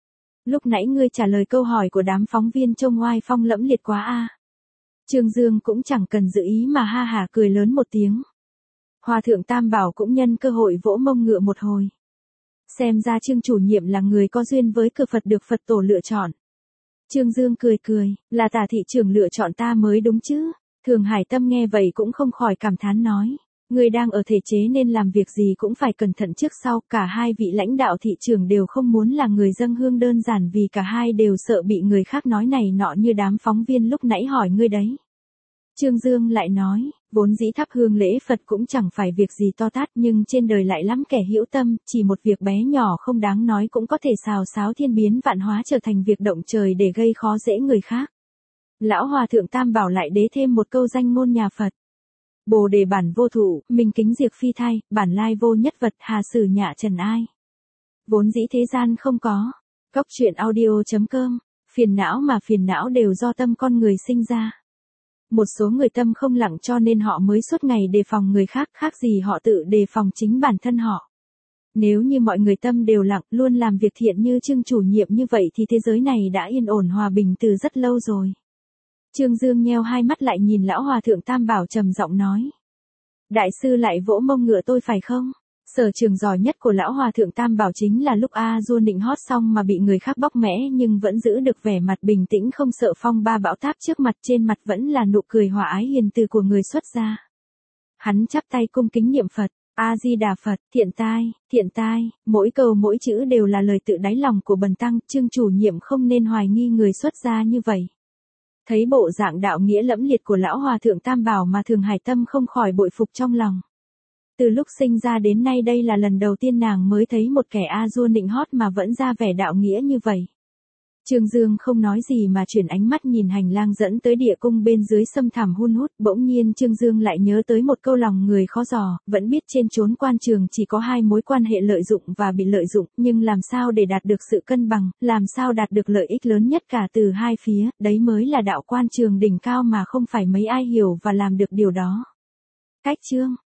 Lúc nãy ngươi trả lời câu hỏi của đám phóng viên trông oai phong lẫm liệt quá a. Trương Dương cũng chẳng cần giữ ý mà ha hả cười lớn một tiếng. Hòa Thượng Tam Bảo cũng nhân cơ hội vỗ mông ngựa một hồi. Xem ra Trương chủ nhiệm là người có duyên với cửa Phật được Phật tổ lựa chọn. Trương Dương cười cười, là Tả thị trưởng lựa chọn ta mới đúng chứ. Thường Hải Tâm nghe vậy cũng không khỏi cảm thán nói. Người đang ở thể chế nên làm việc gì cũng phải cẩn thận trước sau, cả hai vị lãnh đạo thị trưởng đều không muốn là người dâng hương đơn giản vì cả hai đều sợ bị người khác nói này nọ như đám phóng viên lúc nãy hỏi ngươi đấy. Trương Dương lại nói, vốn dĩ thắp hương lễ Phật cũng chẳng phải việc gì to tát nhưng trên đời lại lắm kẻ hữu tâm, chỉ một việc bé nhỏ không đáng nói cũng có thể xào xáo thiên biến vạn hóa trở thành việc động trời để gây khó dễ người khác. Lão Hòa Thượng Tam Bảo lại đế thêm một câu danh ngôn nhà Phật. Bồ đề bản vô thụ, minh kính diệt phi thai, bản lai vô nhất vật, hà sử nhạ trần ai. Vốn dĩ thế gian không có. Cốc truyện audio chấm com, phiền não mà phiền não đều do tâm con người sinh ra. Một số người tâm không lặng cho nên họ mới suốt ngày đề phòng người khác, khác gì họ tự đề phòng chính bản thân họ. Nếu như mọi người tâm đều lặng, luôn làm việc thiện như Trương chủ nhiệm như vậy thì thế giới này đã yên ổn hòa bình từ rất lâu rồi. Trương Dương nheo hai mắt lại nhìn lão Hòa Thượng Tam Bảo trầm giọng nói. Đại sư lại vỗ mông ngựa tôi phải không? Sở trường giỏi nhất của lão Hòa Thượng Tam Bảo chính là lúc A Du nịnh hót xong mà bị người khác bóc mẽ nhưng vẫn giữ được vẻ mặt bình tĩnh không sợ phong ba bão táp trước mặt, trên mặt vẫn là nụ cười hòa ái hiền từ của người xuất gia. Hắn chắp tay cung kính niệm Phật, A Di Đà Phật, thiện tai, thiện tai, mỗi câu mỗi chữ đều là lời tự đáy lòng của bần tăng, Trương chủ nhiệm không nên hoài nghi người xuất gia như vậy. Thấy bộ dạng đạo nghĩa lẫm liệt của lão Hòa Thượng Tam Bảo mà Thường Hải Tâm không khỏi bội phục trong lòng. Từ lúc sinh ra đến nay đây là lần đầu tiên nàng mới thấy một kẻ a dua nịnh hót mà vẫn ra vẻ đạo nghĩa như vậy. Trương Dương không nói gì mà chuyển ánh mắt nhìn hành lang dẫn tới địa cung bên dưới sâm thẳm hun hút, bỗng nhiên Trương Dương lại nhớ tới một câu lòng người khó dò, vẫn biết trên chốn quan trường chỉ có hai mối quan hệ lợi dụng và bị lợi dụng, nhưng làm sao để đạt được sự cân bằng, làm sao đạt được lợi ích lớn nhất cả từ hai phía, đấy mới là đạo quan trường đỉnh cao mà không phải mấy ai hiểu và làm được điều đó. Cách chương